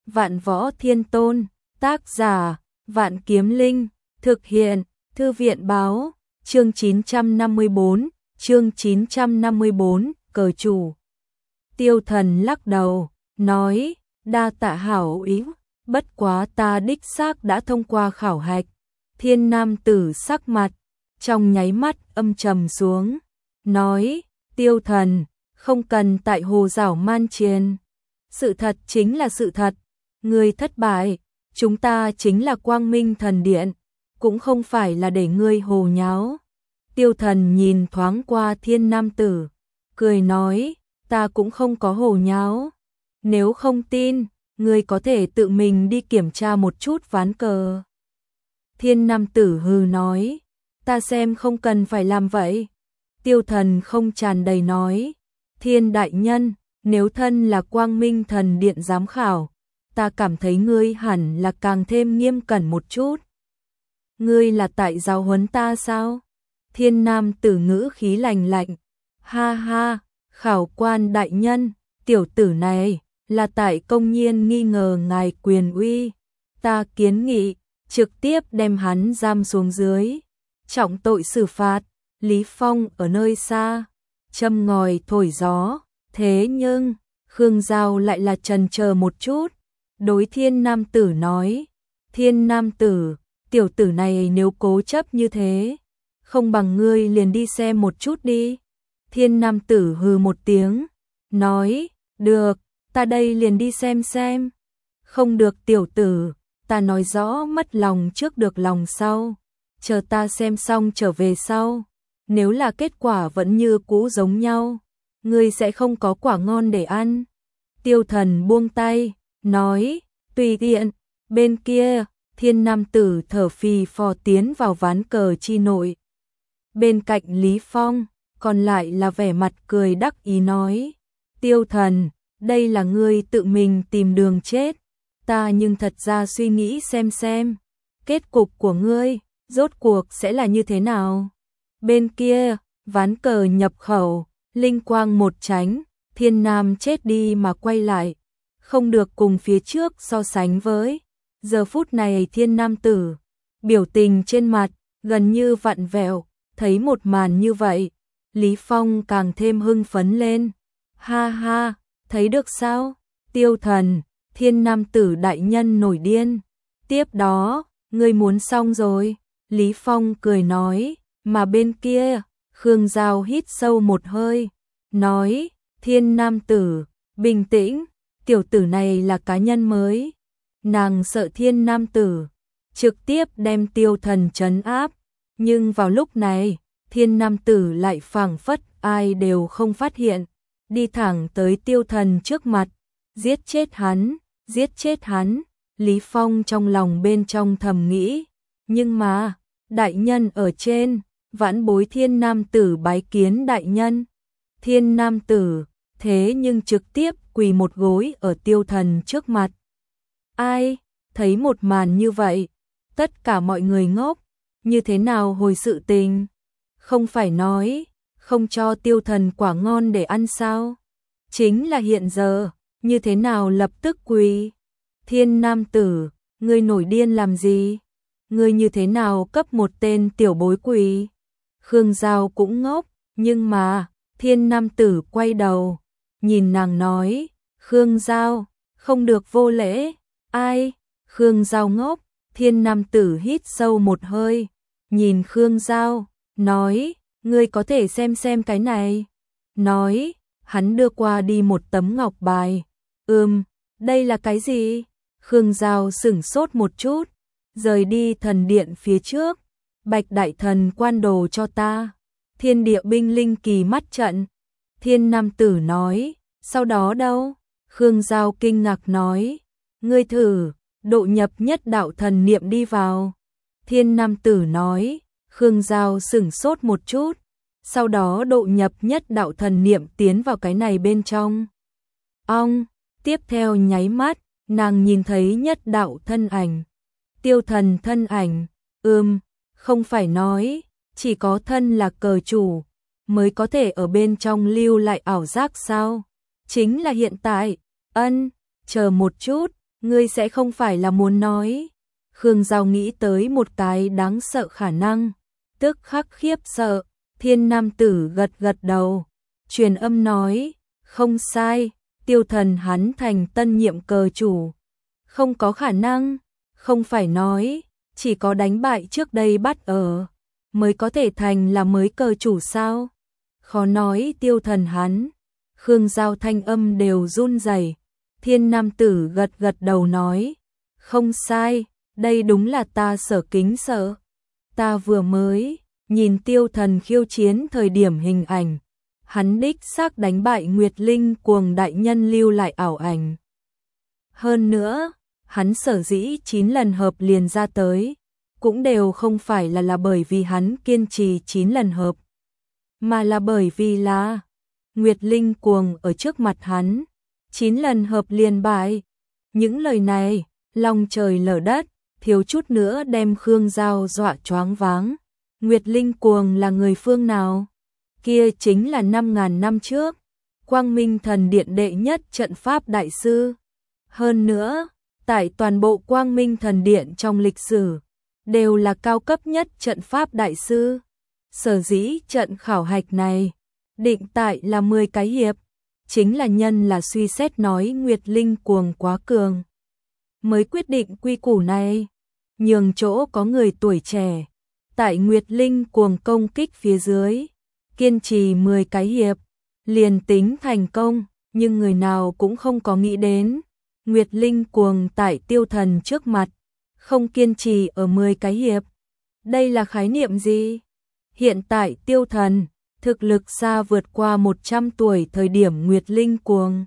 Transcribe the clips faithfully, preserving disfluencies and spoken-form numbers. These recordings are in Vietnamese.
Vạn Võ Thiên Tôn, tác giả, Vạn Kiếm Linh, thực hiện, Thư viện báo, chương chín trăm năm mươi bốn, chương chín trăm năm mươi bốn, cờ chủ. Tiêu Thần lắc đầu, nói, đa tạ hảo ý, bất quá ta đích xác đã thông qua khảo hạch. Thiên nam tử sắc mặt, trong nháy mắt âm trầm xuống, nói, Tiêu Thần, không cần tại hồ giảo man triền. Sự thật chính là sự thật, ngươi thất bại, chúng ta chính là Quang Minh Thần Điện, cũng không phải là để ngươi hồ nháo. Tiêu Thần nhìn thoáng qua thiên nam tử, cười nói, ta cũng không có hồ nháo. Nếu không tin, ngươi có thể tự mình đi kiểm tra một chút ván cờ. Thiên nam tử hừ nói, ta xem không cần phải làm vậy. Tiêu Thần không tràn đầy nói, Thiên đại nhân, nếu thân là Quang Minh Thần Điện giám khảo, ta cảm thấy ngươi hẳn là càng thêm nghiêm cẩn một chút. Ngươi là tại giáo huấn ta sao? Thiên nam tử ngữ khí lành lạnh, ha ha, khảo quan đại nhân, tiểu tử này là tại công nhiên nghi ngờ ngài quyền uy, ta kiến nghị trực tiếp đem hắn giam xuống dưới, trọng tội xử phạt. Lý Phong ở nơi xa, châm ngòi thổi gió, thế nhưng Khương Giao lại là chần chờ một chút, đối thiên nam tử nói, thiên nam tử, tiểu tử này nếu cố chấp như thế, không bằng ngươi liền đi xem một chút đi. Thiên nam tử hừ một tiếng, nói, được, ta đây liền đi xem xem. Không được tiểu tử, ta nói rõ mất lòng trước được lòng sau, chờ ta xem xong trở về sau. Nếu là kết quả vẫn như cũ giống nhau, ngươi sẽ không có quả ngon để ăn. Tiêu Thần buông tay, nói, tùy tiện. Bên kia, thiên nam tử thở phì phò tiến vào ván cờ chi nội. Bên cạnh Lý Phong, còn lại là vẻ mặt cười đắc ý nói, Tiêu Thần, đây là ngươi tự mình tìm đường chết. Ta nhưng thật ra suy nghĩ xem xem, kết cục của ngươi, rốt cuộc sẽ là như thế nào. Bên kia, ván cờ nhập khẩu, linh quang một tránh, thiên nam chết đi mà quay lại, không được cùng phía trước so sánh với. Giờ phút này thiên nam tử, biểu tình trên mặt, gần như vặn vẹo, thấy một màn như vậy, Lý Phong càng thêm hưng phấn lên. Ha ha, thấy được sao? Tiêu Thần, thiên nam tử đại nhân nổi điên. Tiếp đó, ngươi muốn xong rồi. Lý Phong cười nói. Mà bên kia, Khương Giao hít sâu một hơi, nói, thiên nam tử, bình tĩnh, tiểu tử này là cá nhân mới. Nàng sợ thiên nam tử, trực tiếp đem Tiêu Thần trấn áp, nhưng vào lúc này, thiên nam tử lại phảng phất ai đều không phát hiện, đi thẳng tới Tiêu Thần trước mặt, giết chết hắn, giết chết hắn. Lý Phong trong lòng bên trong thầm nghĩ, nhưng mà, đại nhân ở trên, vãn bối thiên nam tử bái kiến đại nhân. Thiên nam tử, thế nhưng trực tiếp quỳ một gối ở Tiêu Thần trước mặt. Ai, thấy một màn như vậy, tất cả mọi người ngốc, như thế nào hồi sự tình? Không phải nói, không cho Tiêu Thần quả ngon để ăn sao? Chính là hiện giờ, như thế nào lập tức quỳ? Thiên nam tử, ngươi nổi điên làm gì? Ngươi như thế nào cấp một tên tiểu bối quỳ? Khương Giao cũng ngốc, nhưng mà, thiên nam tử quay đầu, nhìn nàng nói, Khương Giao, không được vô lễ. Ai? Khương Giao ngốc, thiên nam tử hít sâu một hơi, nhìn Khương Giao, nói, ngươi có thể xem xem cái này. Nói, hắn đưa qua đi một tấm ngọc bài. Ừm, đây là cái gì? Khương Giao sửng sốt một chút, rời đi thần điện phía trước. Bạch đại thần quan đồ cho ta. Thiên địa binh linh kỳ mắt trận. Thiên nam tử nói, sau đó đâu? Khương Giao kinh ngạc nói, ngươi thử, độ nhập nhất đạo thần niệm đi vào. Thiên nam tử nói, Khương Giao sửng sốt một chút, sau đó độ nhập nhất đạo thần niệm tiến vào cái này bên trong. Ong, tiếp theo nháy mắt, nàng nhìn thấy nhất đạo thân ảnh. Tiêu Thần thân ảnh, ừm, không phải nói, chỉ có thân là cờ chủ, mới có thể ở bên trong lưu lại ảo giác sao? Chính là hiện tại, ân, chờ một chút, ngươi sẽ không phải là muốn nói. Khương Giao nghĩ tới một cái đáng sợ khả năng, tức khắc khiếp sợ. Thiên nam tử gật gật đầu, truyền âm nói, không sai, Tiêu Thần hắn thành tân nhiệm cờ chủ. Không có khả năng, không phải nói, chỉ có đánh bại trước đây bắt ở, mới có thể thành là mới cờ chủ sao? Khó nói Tiêu Thần hắn. Khương Giao thanh âm đều run rẩy. Thiên nam tử gật gật đầu nói, không sai, đây đúng là ta sở kính sợ. Ta vừa mới nhìn Tiêu Thần khiêu chiến thời điểm hình ảnh, hắn đích xác đánh bại Nguyệt Linh cuồng đại nhân lưu lại ảo ảnh. Hơn nữa, hắn sở dĩ chín lần hợp liền ra tới, cũng đều không phải là là bởi vì hắn kiên trì chín lần hợp, mà là bởi vì là Nguyệt Linh cuồng ở trước mặt hắn, chín lần hợp liền bại. Những lời này, lòng trời lở đất, thiếu chút nữa đem Khương Giao dọa choáng váng. Nguyệt Linh cuồng là người phương nào? Kia chính là năm ngàn năm trước, Quang Minh Thần Điện đệ nhất trận pháp đại sư. Hơn nữa, tại toàn bộ Quang Minh Thần Điện trong lịch sử, đều là cao cấp nhất trận pháp đại sư. Sở dĩ trận khảo hạch này, định tại là mười cái hiệp, chính là nhân là suy xét nói Nguyệt Linh cuồng quá cường, mới quyết định quy củ này, nhường chỗ có người tuổi trẻ, tại Nguyệt Linh cuồng công kích phía dưới, kiên trì mười cái hiệp, liền tính thành công, nhưng người nào cũng không có nghĩ đến, Nguyệt Linh cuồng tại Tiêu Thần trước mặt, không kiên trì ở mười cái hiệp. Đây là khái niệm gì? Hiện tại Tiêu Thần, thực lực xa vượt qua một trăm tuổi thời điểm Nguyệt Linh cuồng.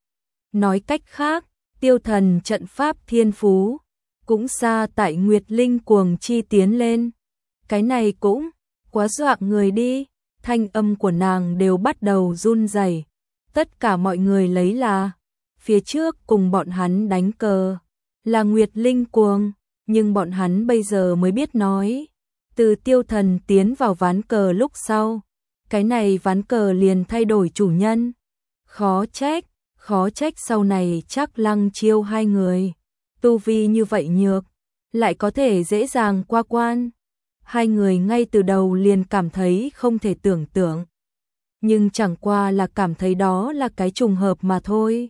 Nói cách khác, Tiêu Thần trận pháp thiên phú, cũng xa tại Nguyệt Linh cuồng chi tiến lên. Cái này cũng quá dọa người đi, thanh âm của nàng đều bắt đầu run rẩy. Tất cả mọi người lấy là phía trước cùng bọn hắn đánh cờ là Nguyệt Linh cuồng, nhưng bọn hắn bây giờ mới biết nói, từ Tiêu Thần tiến vào ván cờ lúc sau, cái này ván cờ liền thay đổi chủ nhân. Khó trách, khó trách sau này chắc Lăng Chiêu hai người, tu vi như vậy nhược, lại có thể dễ dàng qua quan. Hai người ngay từ đầu liền cảm thấy không thể tưởng tượng, nhưng chẳng qua là cảm thấy đó là cái trùng hợp mà thôi.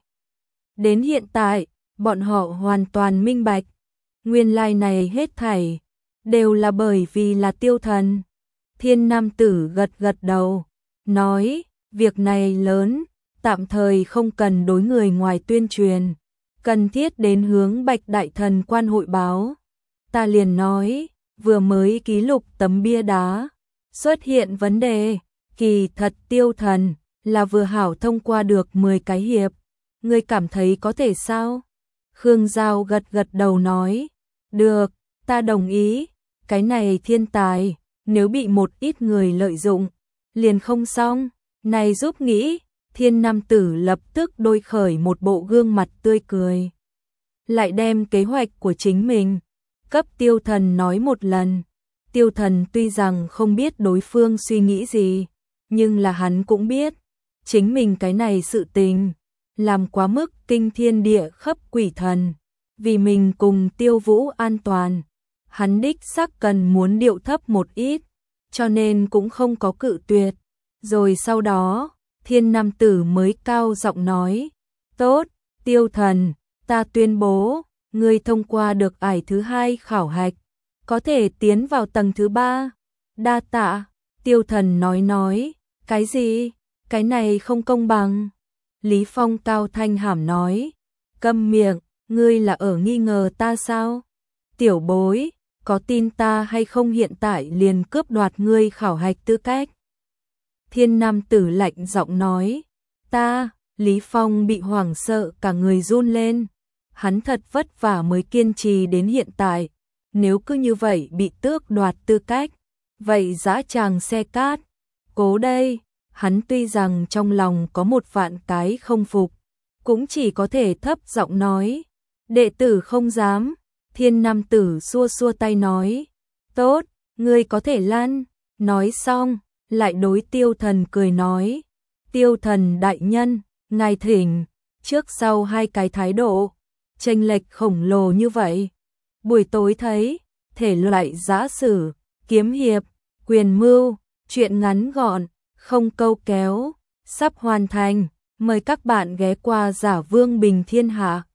Đến hiện tại, bọn họ hoàn toàn minh bạch, nguyên lai này hết thảy đều là bởi vì là Tiêu Thần. Thiên nam tử gật gật đầu, nói, việc này lớn, tạm thời không cần đối người ngoài tuyên truyền, cần thiết đến hướng Bạch Đại Thần quan hội báo. Ta liền nói, vừa mới ký lục tấm bia đá, xuất hiện vấn đề, kỳ thật Tiêu Thần là vừa hảo thông qua được mười cái hiệp, ngươi cảm thấy có thể sao? Khương Giao gật gật đầu nói, được, ta đồng ý, cái này thiên tài, nếu bị một ít người lợi dụng, liền không xong, này giúp nghĩ. Thiên nam tử lập tức đôi khởi một bộ gương mặt tươi cười, lại đem kế hoạch của chính mình cấp Tiêu Thần nói một lần. Tiêu Thần tuy rằng không biết đối phương suy nghĩ gì, nhưng là hắn cũng biết, chính mình cái này sự tình, làm quá mức kinh thiên địa khắp quỷ thần, vì mình cùng Tiêu Vũ an toàn, hắn đích xác cần muốn điệu thấp một ít, cho nên cũng không có cự tuyệt. Rồi sau đó, Thiên nam tử mới cao giọng nói, tốt, Tiêu Thần, ta tuyên bố, ngươi thông qua được ải thứ hai khảo hạch, có thể tiến vào tầng thứ ba. Đa tạ. Tiêu Thần nói nói, cái gì? Cái này không công bằng. Lý Phong cao thanh hàm nói, câm miệng, ngươi là ở nghi ngờ ta sao? Tiểu bối, có tin ta hay không hiện tại liền cướp đoạt ngươi khảo hạch tư cách? Thiên nam tử lạnh giọng nói, ta, Lý Phong bị hoảng sợ cả người run lên. Hắn thật vất vả mới kiên trì đến hiện tại, nếu cứ như vậy bị tước đoạt tư cách, vậy dã tràng xe cát. Cố đây, hắn tuy rằng trong lòng có một vạn cái không phục, cũng chỉ có thể thấp giọng nói, đệ tử không dám. Thiên nam tử xua xua tay nói, tốt, ngươi có thể lăn. Nói xong, lại đối Tiêu Thần cười nói, Tiêu Thần đại nhân, ngài thỉnh, trước sau hai cái thái độ, chênh lệch khổng lồ như vậy. Buổi tối thấy, thể loại giã sử, kiếm hiệp, quyền mưu, truyện ngắn gọn, không câu kéo, sắp hoàn thành. Mời các bạn ghé qua Giả Vương Bình Thiên Hạ.